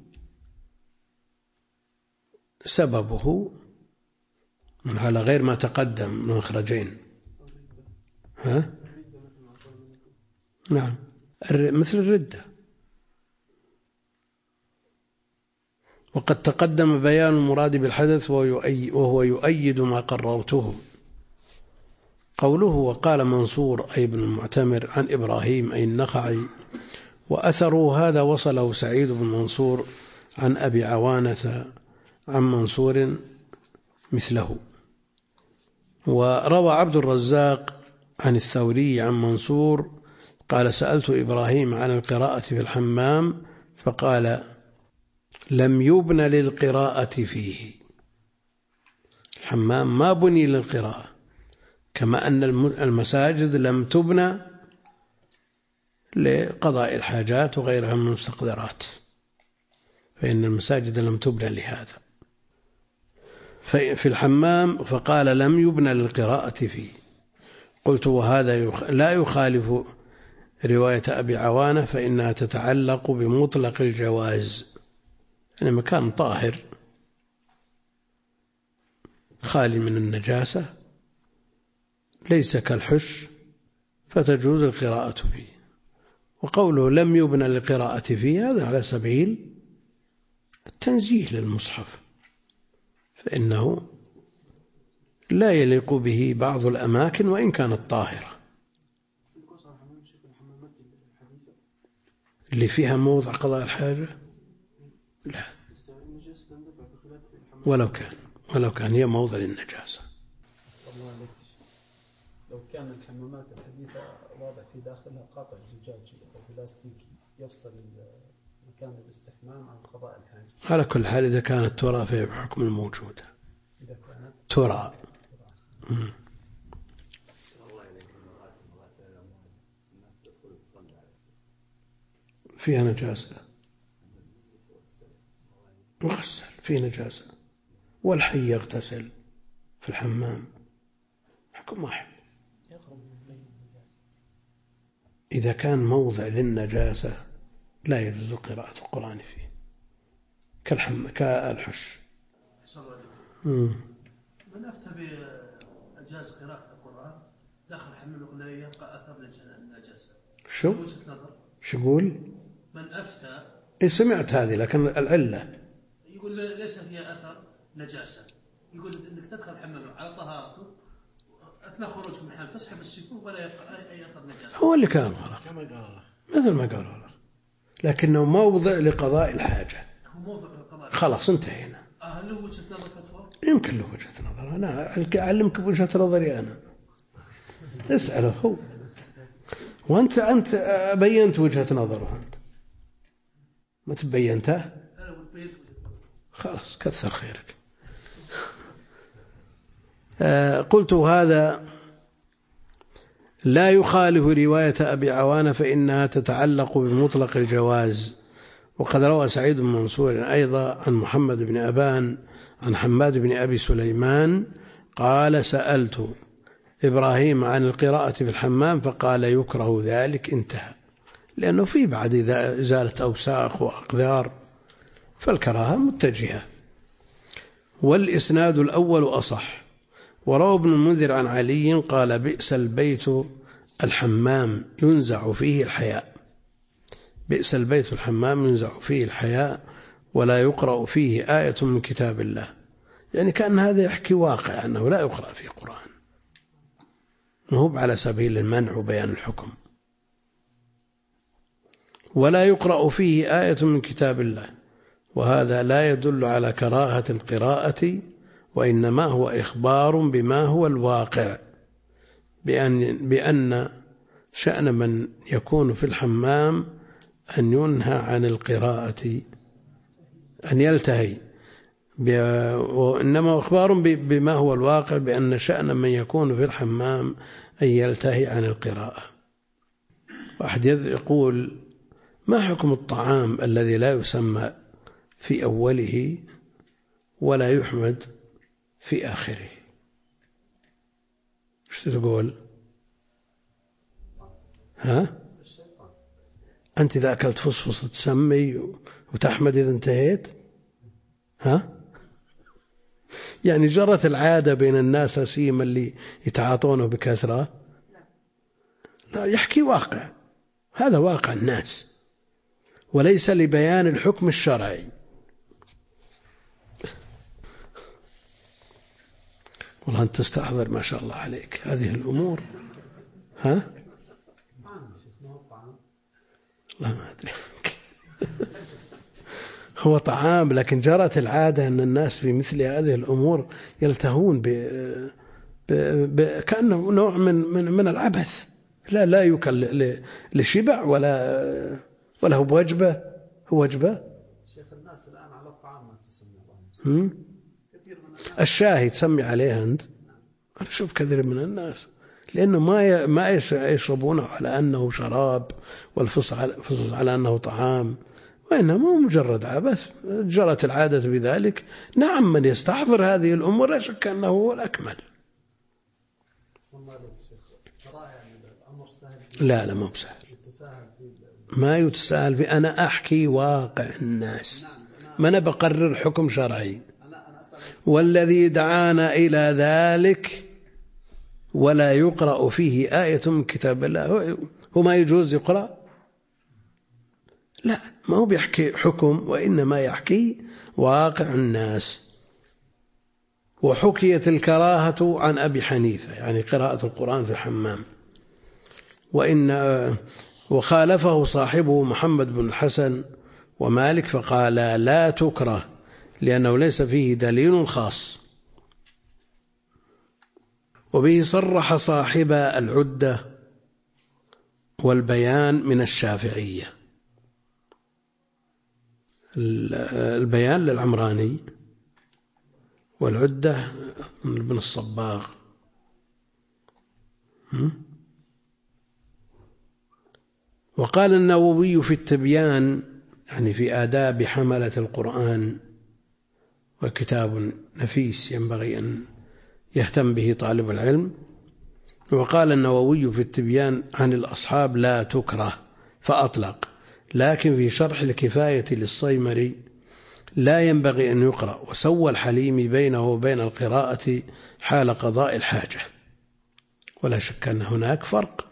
سببه من على غير ما تقدم من مخرجين. نعم، مثل الردة. وقد تقدم بيان المراد بالحدث وهو يؤيد ما قررته. قوله وقال منصور أي بن المعتمر عن إبراهيم أي النخعي، وأثره هذا وصله سعيد بن منصور عن أبي عوانة عن منصور مثله. وروى عبد الرزاق عن الثوري عن منصور قال سألت إبراهيم عن القراءة في الحمام فقال لم يبن للقراءة فيه. الحمام ما بني للقراءة، كما أن المساجد لم تبنى لقضاء الحاجات وغيرها من المستقدرات، فإن المساجد لم تبنى لهذا. في الحمام فقال لم يبنى للقراءة فيه. قلت وهذا لا يخالف رواية أبي عوانة، فإنها تتعلق بمطلق الجواز، يعني مكان طاهر خالي من النجاسة ليس كالحش فتجوز القراءة فيه. وقوله لم يبنى للقراءة فيه هذا على سبيل التنزيه للمصحف، فإنه لا يليق به بعض الأماكن وإن كانت طاهرة اللي فيها موضع قضاء الحاجة. لا، ولو كان هي موضع للنجاسة.
لو كان الحمامات الحديثة واضح في داخلها قاطع زجاجي أو بلاستيكي يفصل مكان الاستحمام عن قضاء الحاجة،
على كل حال إذا كانت ترى فهي بحكم الموجودة ترى. فيها نجاسة يغسل، فيه نجاسة، والحي يغتسل في الحمام، حكم واحد. إذا كان موضع للنجاسة لا يجوز قراءة القرآن فيه كالحش.
من أفتى بإجاز قراءة القرآن داخل حمام الأغنية يبقى أثر النجاسة.
شو يقول؟
من أفتى
سمعت هذه، لكن العلة
يقول ليس فيها أثر نجاسة، يقول إنك تدخل حمام على طهارته أثناء خروجك من الحمام تسحب السيفون ولا يبقى أي أثر نجاسة.
هو اللي كان غلط مثل ما قال الله، لكنه موضع لقضاء الحاجة.
هو موضع لقضاء
خلاص انتهينا.
هل له وجهة نظر فتوى؟
يمكن له وجهة نظر، أنا أعلمك بوجهة نظري أنا، اسأله هو، وأنت بينت وجهة نظره، أنت ما تبينتها خلاص كثر خيرك. قلت هذا لا يخالف رواية أبي عوانة، فإنها تتعلق بمطلق الجواز. وقد روى سعيد بن منصور أيضا عن محمد بن أبان عن حماد بن أبي سليمان قال سألت إبراهيم عن القراءة في الحمام فقال يكره ذلك، انتهى، لأنه في بعد إذا إزالة أوساخ وأقذار فالكراهة متجهة. والإسناد الأول أصح. وروى ابن المنذر عن علي قال بئس البيت الحمام ينزع فيه الحياء، بئس البيت الحمام ينزع فيه الحياء ولا يقرأ فيه آية من كتاب الله، يعني كأن هذا يحكي واقع أنه لا يقرأ فيه قرآن، وهو على سبيل المنع وبيان الحكم. ولا يقرأ فيه آية من كتاب الله، وهذا لا يدل على كراهة القراءة، وإنما هو إخبار بما هو الواقع، بأن شأن من يكون في الحمام أن ينهى عن القراءة، أن يلتهي، وإنما إخبار بما هو الواقع بأن شأن من يكون في الحمام أن يلتهي عن القراءة. واحد يقول ما حكم الطعام الذي لا يسمى في أوله ولا يحمد في آخره؟ ايش تقول؟ ها؟ أنت إذا أكلت فصفص تسمي وتحمد إذا انتهيت؟ ها؟ يعني جرت العادة بين الناس سيما اللي يتعاطونه بكثرة؟ لا، يحكي واقع، هذا واقع الناس وليس لبيان الحكم الشرعي. والله أنت تستحضر ما شاء الله عليك هذه الأمور. ها؟ لا ما أدري. هو طعام، لكن جرت العادة أن الناس في مثل هذه الأمور يلتهون كأنه نوع من العبث. لا يكل لشبع ولا هو بوجبة. هو وجبة.
شيخ الناس الآن على الطعام ما تسمي.
الشاهي تسمي عليه أنت؟ أنا أشوف كثير من الناس لأنه ما يشربونه على أنه شراب والفصل على أنه طعام، وإنما مجرد عبث. جرت العادة بذلك. نعم، من يستحضر هذه الأمور لا شك أنه هو الأكمل. لا مو بسهل، ما يتساهل في. أنا أحكي واقع الناس، ما أنا بقرر حكم شرعي. والذي دعانا إلى ذلك ولا يقرأ فيه آية من كتاب الله هو ما يجوز يقرأ؟ لا، ما هو بيحكي حكم، وإنما يحكي واقع الناس. وحكيت الكراهة عن أبي حنيفة، يعني قراءة القرآن في الحمام، وخالفه صاحبه محمد بن الحسن ومالك فقال لا تكره لأنه ليس فيه دليل خاص. وبه صرح صاحب العدة والبيان من الشافعية. البيان للعمراني والعدة بن الصباغ. وقال النووي في التبيان، يعني في آداب حملة القرآن، وكتاب نفيس ينبغي أن يهتم به طالب العلم. وقال النووي في التبيان عن الأصحاب لا تكره فأطلق، لكن في شرح الكفاية للصيمري لا ينبغي أن يقرأ، وسوى الحليم بينه وبين القراءة حال قضاء الحاجة، ولا شك أن هناك فرق.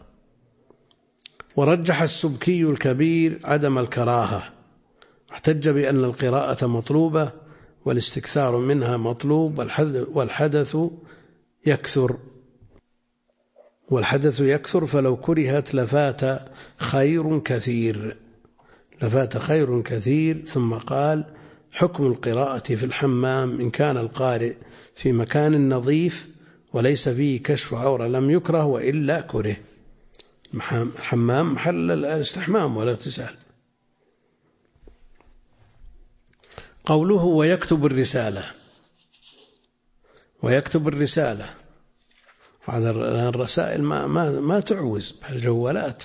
ورجح السبكي الكبير عدم الكراهة، احتج بأن القراءة مطلوبة والاستكثار منها مطلوب، والحدث يكثر فلو كرهت لفات خير كثير. ثم قال حكم القراءة في الحمام إن كان القارئ في مكان نظيف وليس فيه كشف عورة لم يكره وإلا كره. الحمام محل الاستحمام والاغتسال. قوله ويكتب الرسالة هذا الرسائل ما تعوز بهالجوالات.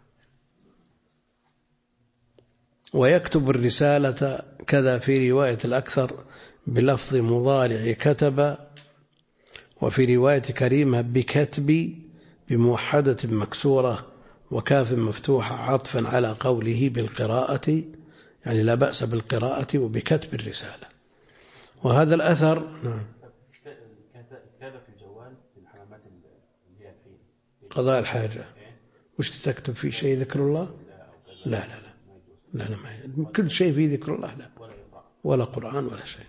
ويكتب الرسالة كذا في رواية الأكثر بلفظ مضارع كتب، وفي رواية كريمة بكتب بموحدة مكسورة وكاف مفتوحة عطفا على قوله بالقراءة، يعني لا بأس بالقراءة وبكتب الرسالة. وهذا الأثر
كتابة في الجوال في الحمامات اللي هي الحين
قضاء الحاجة، وش تكتب فيه شيء ذكر الله؟ لا ما كل شيء فيه ذكر الله لا، ولا قرآن ولا شيء.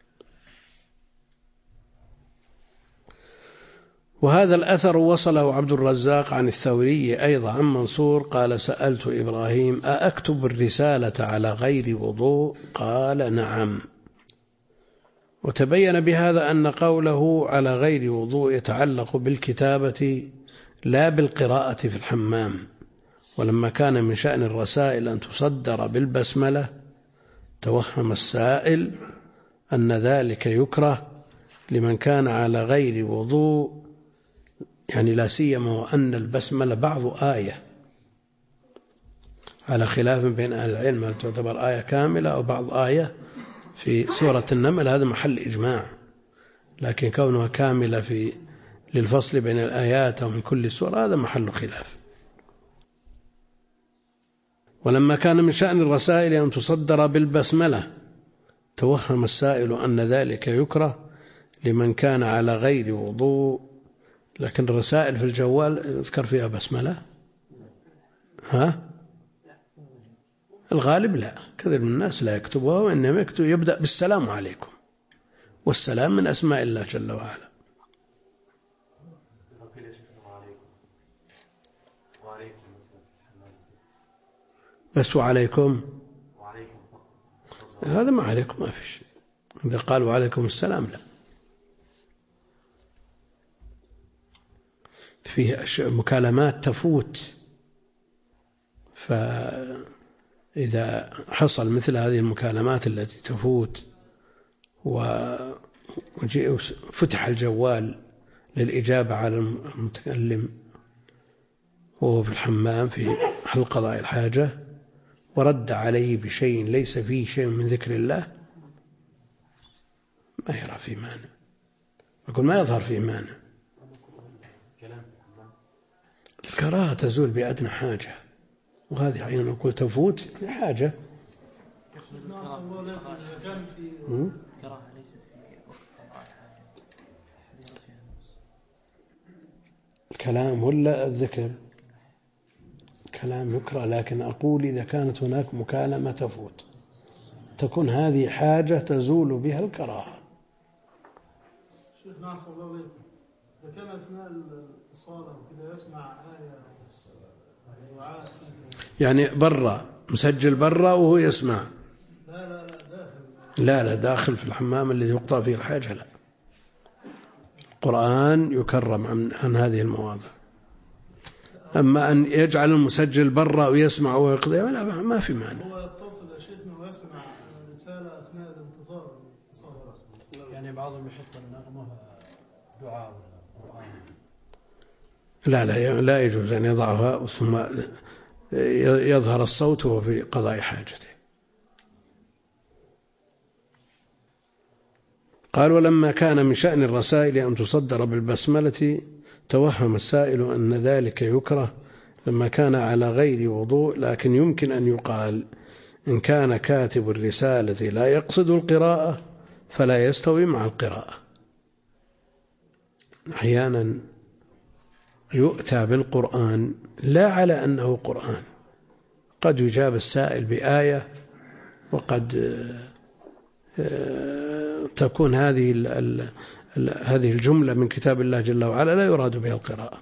وهذا الأثر وصله عبد الرزاق عن الثوري أيضا عن منصور قال سألت إبراهيم أأكتب الرسالة على غير وضوء؟ قال نعم. وتبين بهذا أن قوله على غير وضوء يتعلق بالكتابة لا بالقراءة في الحمام. ولما كان من شأن الرسائل أن تصدر بالبسملة توهم السائل أن ذلك يكره لمن كان على غير وضوء، يعني لا سيما وأن البسملة بعض آية على خلاف بين أهل العلم هل تعتبر آية كاملة أو بعض آية في سورة النمل، هذا محل إجماع، لكن كونها كاملة للفصل بين الآيات أو من كل سورة هذا محل خلاف. ولما كان من شأن الرسائل أن تصدر بالبسملة توهم السائل أن ذلك يكره لمن كان على غير وضوء. لكن الرسائل في الجوال يذكر فيها بسملة؟ الغالب لا، كثير من الناس لا يكتبها، وإنما يبدأ بالسلام عليكم، والسلام من أسماء الله جل وعلا. بس وعليكم هذا ما عليكم ما في شيء. إذا قال وعليكم السلام لا. فيه مكالمات تفوت، فإذا حصل مثل هذه المكالمات التي تفوت وفتح الجوال للإجابة على المتكلم وهو في الحمام في حل قضاء الحاجة ورد عليه بشيء ليس فيه شيء من ذكر الله، ما يرى فيه مانع، أقول ما يظهر فيه مانع. الكراهة تزول بأدنى حاجة، وهذه عين نقول تفوت لحاجة. الكلام ولا الذكر؟ الكلام يكره، لكن أقول إذا كانت هناك مكالمة تفوت تكون هذه حاجة تزول بها الكراهة.
شيخ ناصر الله عليكم، إذا كان أثناء الاتصال وكذا يسمع آية
يعني برا مسجل برا وهو يسمع؟ لا داخل في الحمام الذي يقضى فيه الحاجة لا. القرآن يكرم عن هذه المواضع. أما أن يجعل المسجل برا ويسمع ويقضي لا، ما في مانع.
هو يتصل يا شيخنا ويسمع رسالة أثناء الانتظار.
يعني بعضهم يحط النغمة دعاء القرآن.
لا يجوز أن يضعها ثم يظهر الصوت وهو في قضاء حاجته. قال ولما كان من شأن الرسائل أن تصدر بالبسملة توهم السائل أن ذلك يكره لما كان على غير وضوء، لكن يمكن أن يقال إن كان كاتب الرسالة لا يقصد القراءة فلا يستوي مع القراءة. أحيانا يؤتى بالقرآن لا على أنه قرآن، قد يجاب السائل بآية وقد تكون هذه الجملة من كتاب الله جل وعلا لا يراد بها القراءة.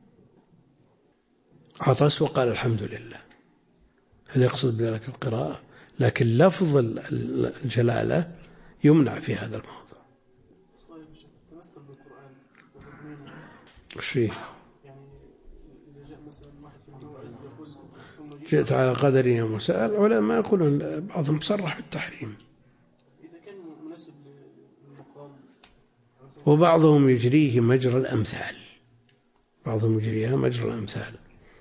عطس وقال الحمد لله، هل يقصد بذلك القراءة؟ لكن لفظ الجلالة يمنع في هذا الموضوع. شيء جئت على قدرها مسائل العلماء يقولون بعضهم صرح بالتحريم وبعضهم يجريه مجرى الأمثال، بعضهم يجريها مجرى الأمثال.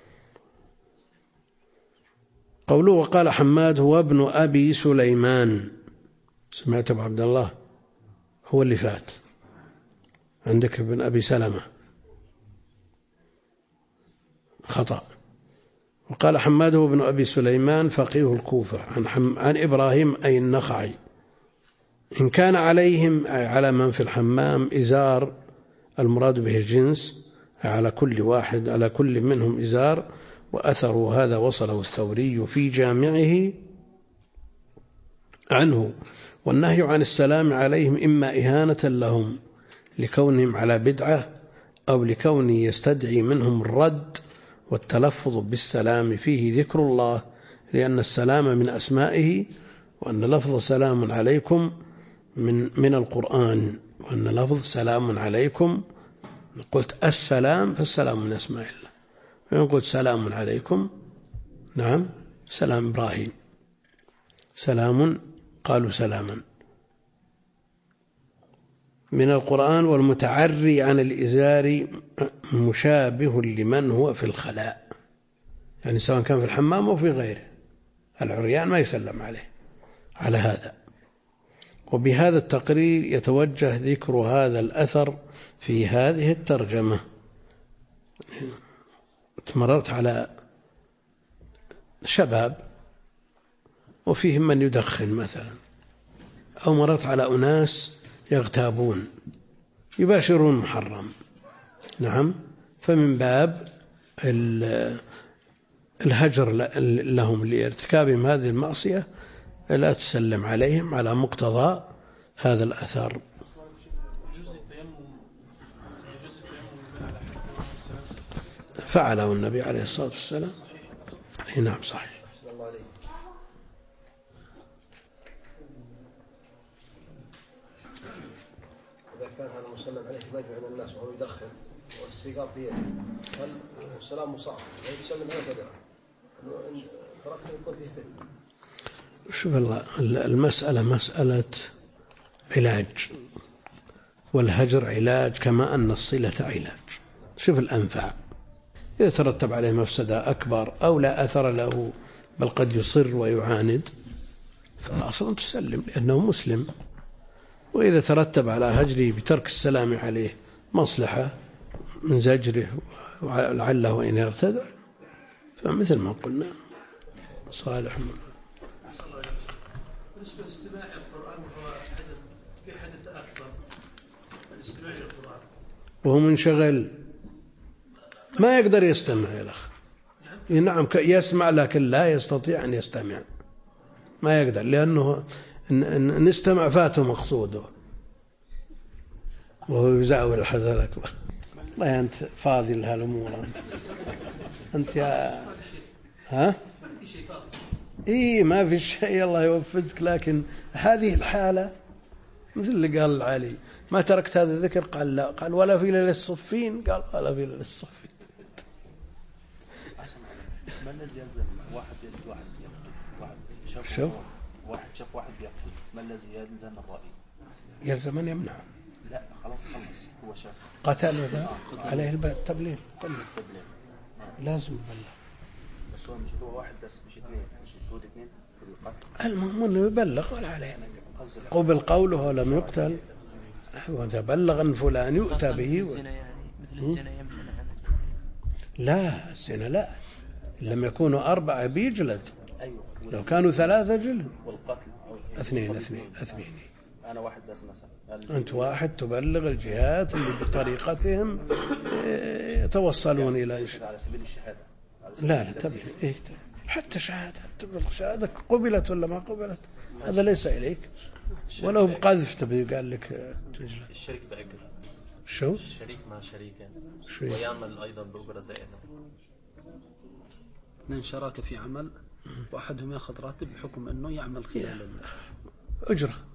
قوله وقال حماد هو ابن أبي سليمان، سمعت أبو عبد الله هو اللي فات عندك ابن أبي سلمة خطأ. وقال حماد هو ابن أبي سليمان فقيه الكوفة عن إبراهيم أي النخعي. إن كان عليهم أي على من في الحمام إزار، المراد به الجنس، على كل واحد على كل منهم إزار، وأثر هذا وصله الثوري في جامعه عنه. والنهي عن السلام عليهم إما إهانة لهم لكونهم على بدعة أو لكونه يستدعي منهم الرد، والتلفظ بالسلام فيه ذكر الله لأن السلام من أسمائه، وأن لفظ سلام عليكم من القرآن، وأن لفظ سلام عليكم قلت السلام فالسلام من أسماء الله، وإن قلت سلام عليكم نعم سلام إبراهيم سلام قالوا سلاما من القرآن. والمتعري عن الإزار مشابه لمن هو في الخلاء، يعني سواء كان في الحمام أو في غيره. العريان ما يسلم عليه على هذا. وبهذا التقرير يتوجه ذكر هذا الأثر في هذه الترجمة. مررت على شباب وفيهم من يدخن مثلا، أو مررت على أناس يغتابون يباشرون محرم، نعم، فمن باب الهجر لهم لارتكابهم هذه المعصية لا تسلم عليهم على مقتضى هذا الأثر. فعله النبي عليه الصلاة والسلام. نعم صحيح.
إذا كان هذا المسلم عليه مجمع من الناس وهو يدخن والسيجار في يده، هل السلام مصاب؟ هل يسلم هكذا؟ تركته يكون فيه فتنة.
شوف المسألة مسألة علاج، والهجر علاج كما أن الصلة علاج. شوف الأنفع، إذا ترتب عليه مفسدة أكبر أو لا أثر له بل قد يصر ويعاند فأصلا تسلم لأنه مسلم. وإذا ترتب على هجره بترك السلام عليه مصلحة من زجره ولعله وإن يرتدع فمثل ما قلنا صالح.
بالنسبة لاستماع القرآن وهو في حدث أكبر، الاستماع للقرآن
وهو منشغل ما يقدر يستمع يا الأخ. نعم يسمع لكن لا يستطيع أن يستمع، ما يقدر، لأنه نستمع فاته مقصوده وهو يزاول الحدث الأكبر. والله أنت فاضي لهالأمور أنت يا ها؟ إيه ما في شيء الله يوفقك، لكن هذه الحالة مثل اللي قال العلي ما تركت هذا الذكر، قال لا، قال ولا في ليلة الصفين، قال ولا في ليلة الصفين.
ما الذي يلزم واحد يجد واحد يقتل واحد شاف واحد بيقتل، ما الذي يلزم الرأي؟
يلزم أن يمنع.
لا خلاص هو شاف
قتل هذا عليه التبليغ لازم يبلغ.
بس هو مش هو واحد بس، مش اثنين، مش شهود اثنين في القتل.
المهم انه يبلغ ولا عليه قبل قوله لم يقتل وتبلغ ان فلان يؤتى به
الزنا يعني مثل الزنا يمتنع عنه.
لا الزنا لا، لم يكونوا 4 بيجلد، لو كانوا 3 جلد،
والقتل
اثنين.
أنا واحد بس مثلا،
أنت واحد تبلغ الجهات اللي بطريقتهم يتوصلون إلى
على سبيل الشهادة.
لا تبلغ إيه حتى شهادة، تبلغ شهادة قبلت ولا ما قبلت هذا ليس إليك، ولو بقذف تبي قال لك تجلد.
الشريك بأجر
شو؟
الشريك مع شريكه ويعمل أيضا بأجرة زائدة.
2 شراكة في عمل وأحدهم يأخذ راتب بحكم أنه يعمل خلال
أجرة